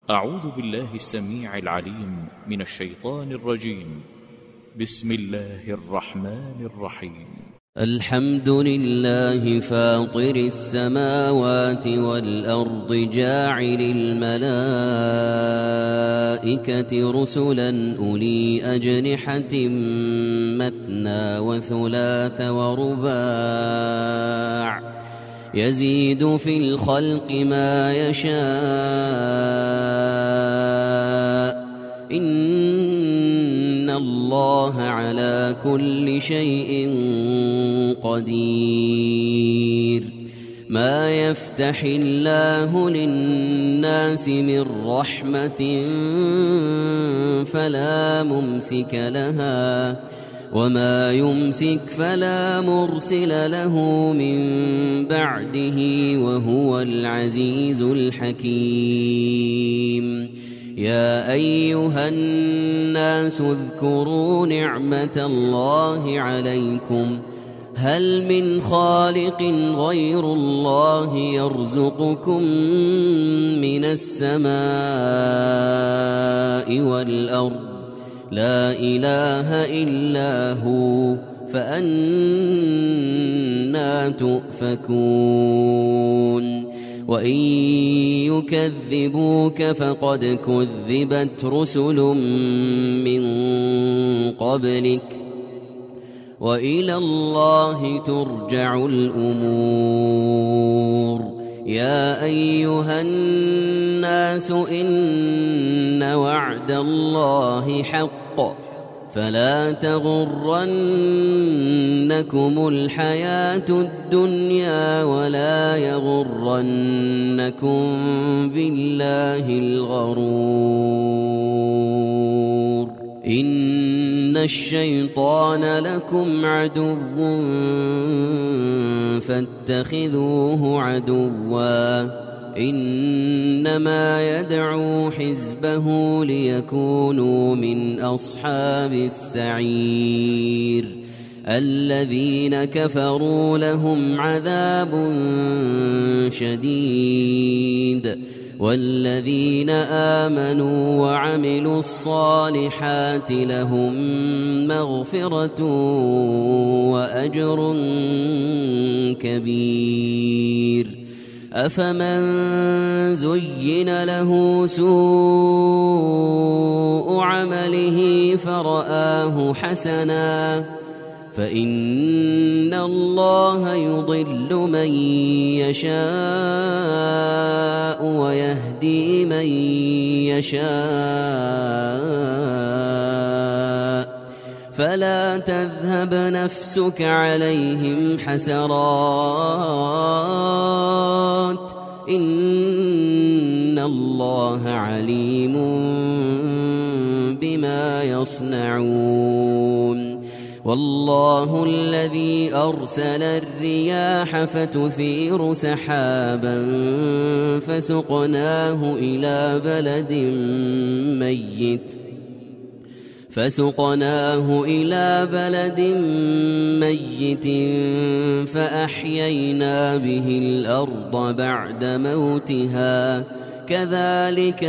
أعوذ بالله السميع العليم من الشيطان الرجيم. بسم الله الرحمن الرحيم. الحمد لله فاطر السماوات والأرض جاعل الملائكة رسلا أولي أجنحة مثنى وثلاث ورباع يزيد في الخلق ما يشاء إن الله على كل شيء قدير. ما يفتح الله للناس من رحمة فلا ممسك لها وما يمسك فلا مرسل له من بعده وهو العزيز الحكيم. يا أيها الناس اذكروا نعمة الله عليكم هل من خالق غير الله يرزقكم من السماء والأرض لا إله إلا هو فأنى تؤفكون. وإن يكذبوك فقد كذبت رسل من قبلك وإلى الله ترجع الأمور. يا أيها الناس إن وعد الله حق فلا تغرنكم الحياة الدنيا ولا يغرنكم بالله الغرور. إن الشيطان لكم عدو فاتخذوه عدوا إنما يدعو حزبه ليكونوا من أصحاب السعير. الذين كفروا لهم عذاب شديد والذين آمنوا وعملوا الصالحات لهم مغفرة وأجر كبير. أفمن زين له سوء عمله فرآه حسنا فإن الله يضل من يشاء ويهدي من يشاء فلا تذهب نفسك عليهم حسرات إن الله عليم بما يصنعون. والله الذي أرسل الرياح فتثير سحابا فسقناه إلى بلد ميت فأحيينا به الأرض بعد موتها كذلك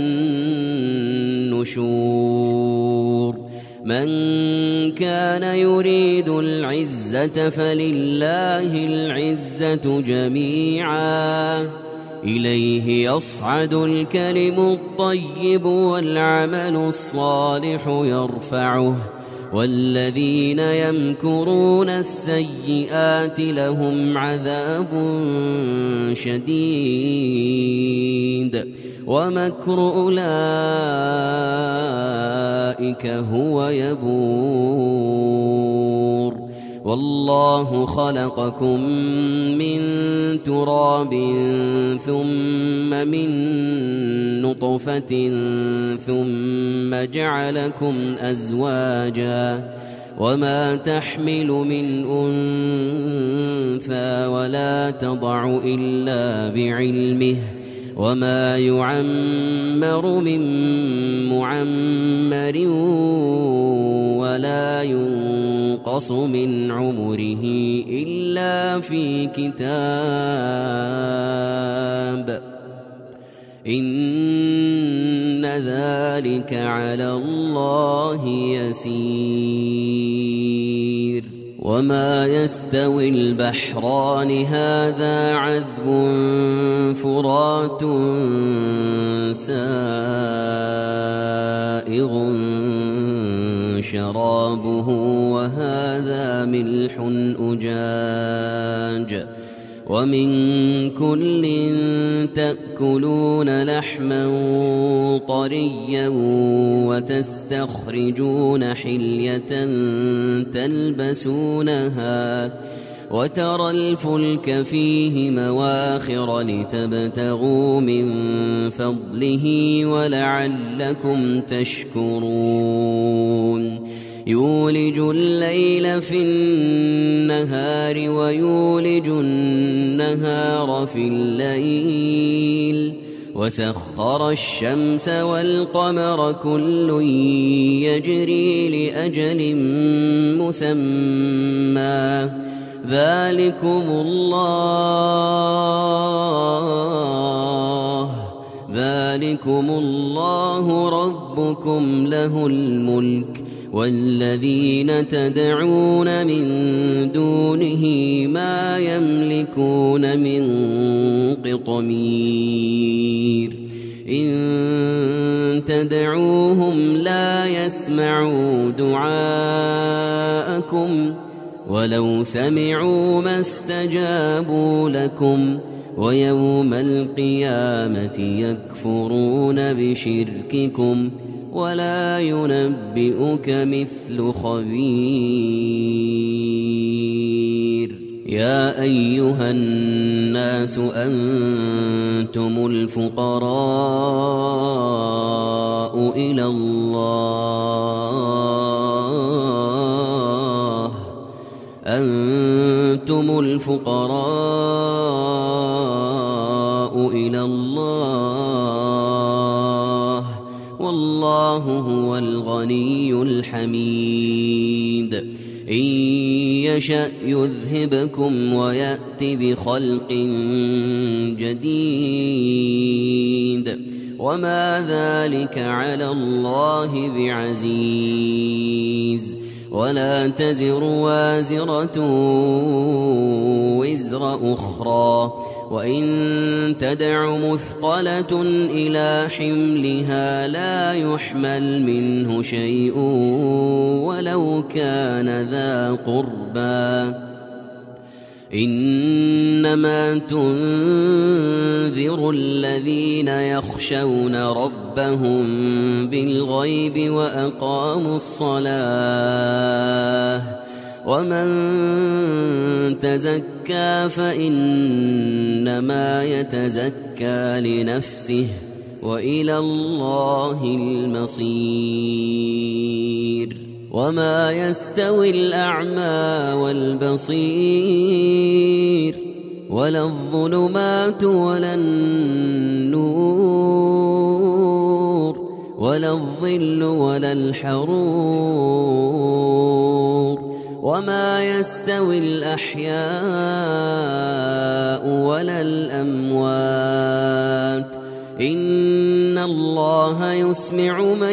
النشور. من كان يريد العزة فلله العزة جميعا إليه يصعد الكلم الطيب والعمل الصالح يرفعه والذين يمكرون السيئات لهم عذاب شديد ومكر أولئك هو يبور. والله خلقكم من تراب ثم من نطفة ثم جعلكم أزواجا وما تحمل من أنثى ولا تضع إلا بعلمه وما يعمر من معمر ولا ينقص من عمره إلا في كتاب إن ذلك على الله يسير وما يستوي البحران هذا عذب فرات سائغ شرابه وهذا ملح أجاج ومن كل تأكلون لحما طريا وتستخرجون حلية تلبسونها وترى الفلك فيه مواخر لتبتغوا من فضله ولعلكم تشكرون يولج الليل في النهار ويولج النهار في الليل وسخر الشمس والقمر كل يجري لأجل مسمى ذلكم الله ربكم له الملك والذين تدعون من دونه ما يملكون من قطمير إن تدعوهم لا يسمعوا دعاءكم ولو سمعوا ما استجابوا لكم ويوم القيامة يكفرون بشرككم ولا ينبئك مثل خبير يا أيها الناس أنتم الفقراء إلى الله أنتم الفقراء إلى الله والله هو الغني الحميد إن يشأ يذهبكم ويأت بخلق جديد وما ذلك على الله بعزيز ولا تزر وازرة وزر أخرى وإن تدع مثقلة إلى حملها لا يحمل منه شيء ولو كان ذا قربى إنما تنذر الذين يخشون ربهم بالغيب وأقاموا الصلاة ومن تزكى فإنما يتزكى لنفسه وإلى الله المصير وما يستوي الأعمى والبصير ولا الظلمات ولا النور ولا الظل ولا الحرور وما يستوي الأحياء ولا الأموات إن الله يسمع من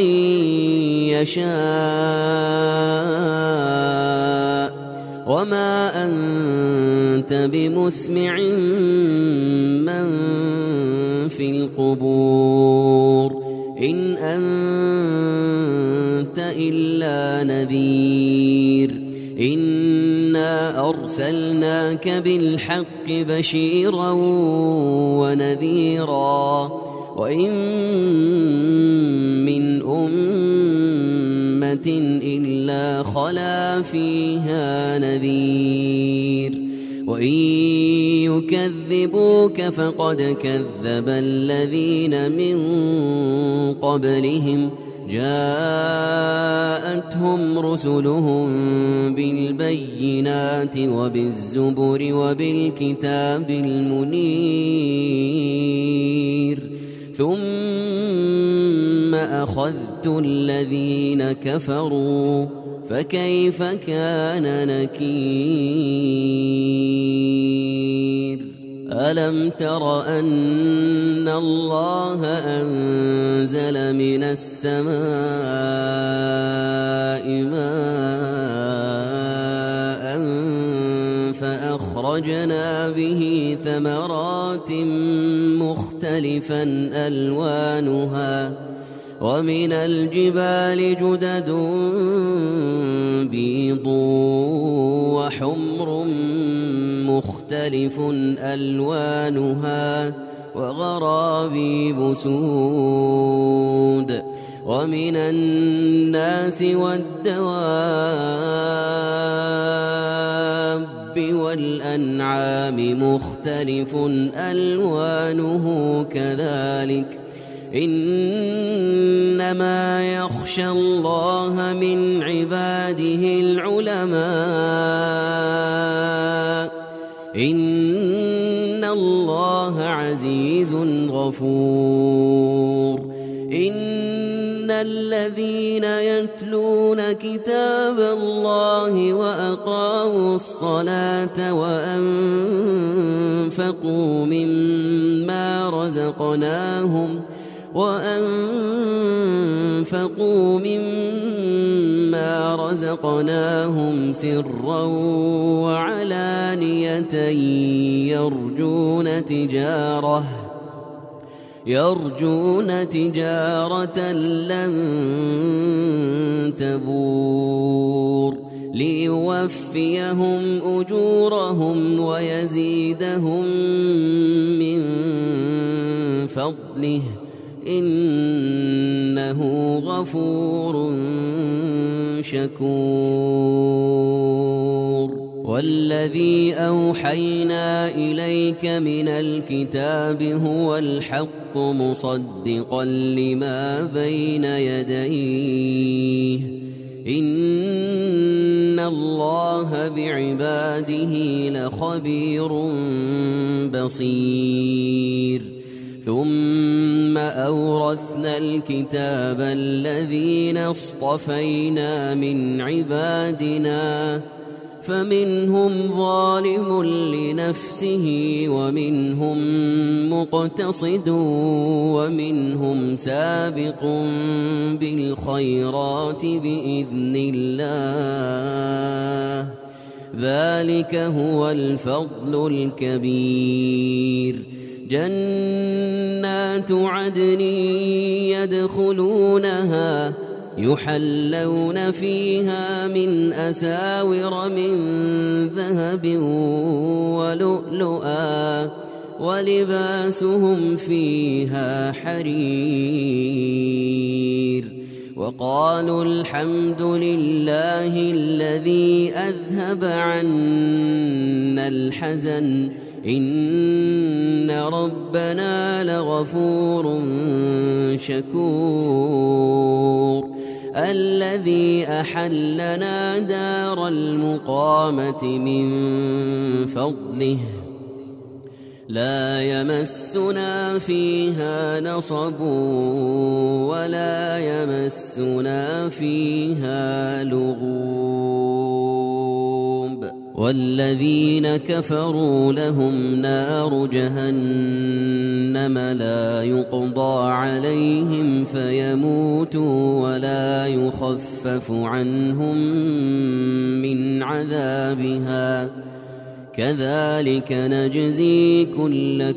يشاء وما أنت بمسمع من في القبور إن أنت إلا نذير إنا أرسلناك بالحق بشيرا ونذيرا وإن من أمة إلا خلا فيها نذير وإن يكذبوك فقد كذب الذين من قبلهم جاءتهم رسلهم بالبينات وبالزبر وبالكتاب المنير ثم أخذت الذين كفروا فكيف كان نكير ألم تر أن الله أنزل من السماء ماء فأخرجنا به ثمرات مختلفا ألوانها ومن الجبال جدد بيض وحمر مختلف ألوانها وغرابيب سود ومن الناس والدواب والأنعام مختلف ألوانه كذلك إنما يخشى الله من عباده العلماء إن الله عزيز غفور إن الذين يتلون كتاب الله وأقاموا الصلاة وأنفقوا مما رزقناهم سرا وعلانية يرجون تجارة لن تبور ليوفيهم أجورهم ويزيدهم من فضله إنه غفور شكور والذي أوحينا إليك من الكتاب هو الحق مصدقا لما بين يديه إن الله بعباده لخبير بصير ثم أورثنا الكتاب الذين اصطفينا من عبادنا فمنهم ظالم لنفسه ومنهم مقتصد ومنهم سابق بالخيرات بإذن الله ذلك هو الفضل الكبير جنات عدن يدخلونها يحلون فيها من أساور من ذهب ولؤلؤا ولباسهم فيها حرير وقالوا الحمد لله الذي أذهب عنا الحزن إن ربنا لغفور شكور الذي أحلنا دار المقامة من فضله لا يمسنا فيها نصب ولا يمسنا فيها لغوب والذين كفروا لهم نار جهنم لا يقضى عليهم فيموتوا ولا يخفف عنهم من عذابها كذلك نجزي كل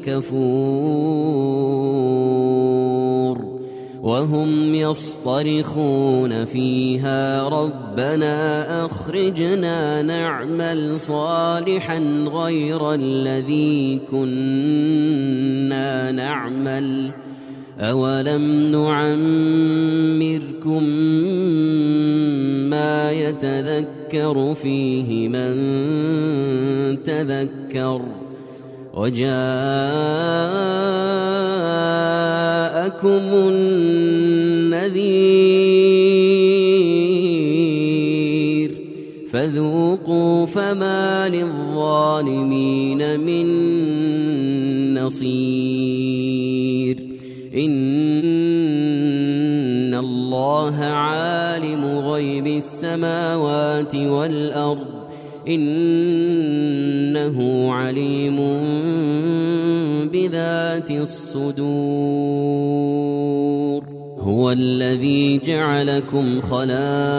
كفور وهم يصطرخون فيها ربنا أخرجنا نعمل صالحا غير الذي كنا نعمل أولم نعمركم ما يتذكر فيه من تذكر وجاءكم النذير فذوقوا فما للظالمين من نصير إن الله عالم غيب السماوات والأرض إنه عليم بذات الصدور هو الذي جعلكم خلائف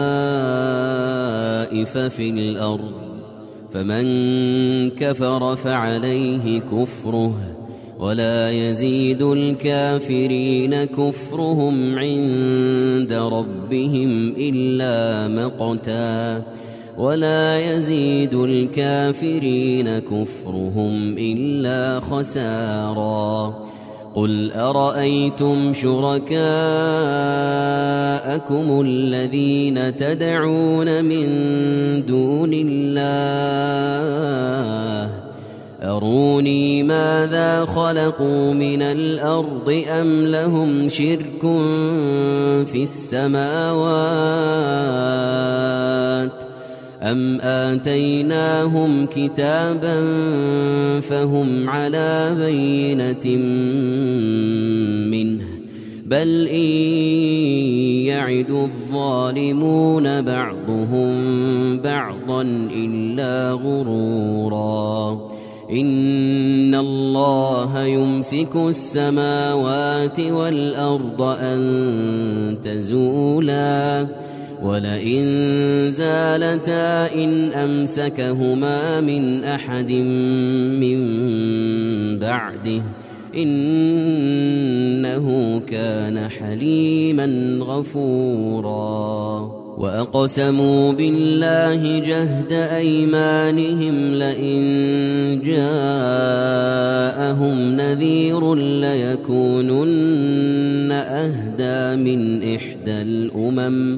في الأرض فمن كفر فعليه كفره ولا يزيد الكافرين كفرهم عند ربهم إلا مقتا ولا يزيد الكافرين كفرهم إلا خسارا قل أرأيتم شركاءكم الذين تدعون من دون الله أروني ماذا خلقوا من الأرض أم لهم شرك في السماوات أم آتيناهم كتابا فهم على بينة منه بل إن يعد الظالمون بعضهم بعضا إلا غرورا إن الله يمسك السماوات والأرض أن تزولا ولئن زالتا إن أمسكهما من أحد من بعده إنه كان حليما غفورا وأقسموا بالله جهد أيمانهم لئن جاءهم نذير ليكونن أهدى من إحدى الأمم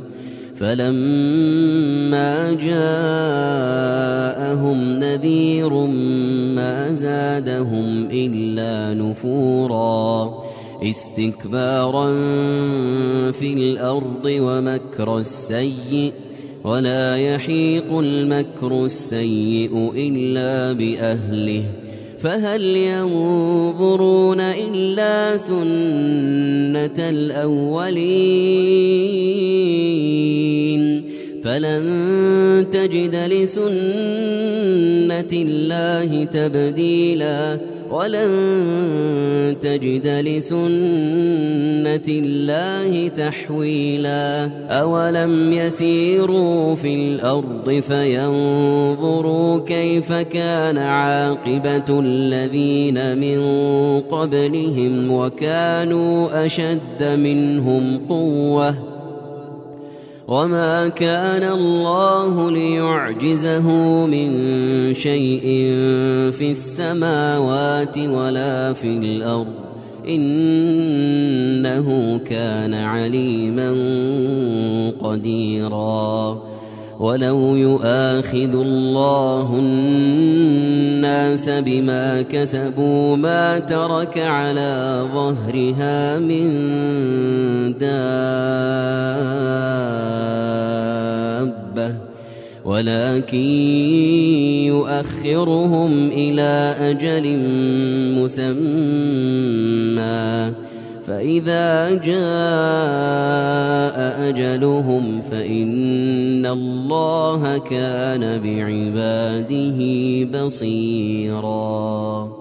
فلما جاءهم نذير ما زادهم إلا نفورا استكبارا في الأرض ومكر السيء ولا يحيق المكر السيء إلا بأهله فهل ينظرون إلا سنة الأولين فلن تجد لسنة الله تبديلا ولن تجد لسنة الله تحويلا أولم يسيروا في الأرض فينظروا كيف كان عاقبة الذين من قبلهم وكانوا أشد منهم قوة وما كان الله ليعجزه من شيء في السماوات ولا في الأرض إنه كان عليما قديرا ولو يؤاخذ الله الناس بما كسبوا ما ترك على ظهرها من دابة ولكن يؤخرهم إلى أجل مسمى فإذا جاء أجلهم فإن الله كان بعباده بصيراً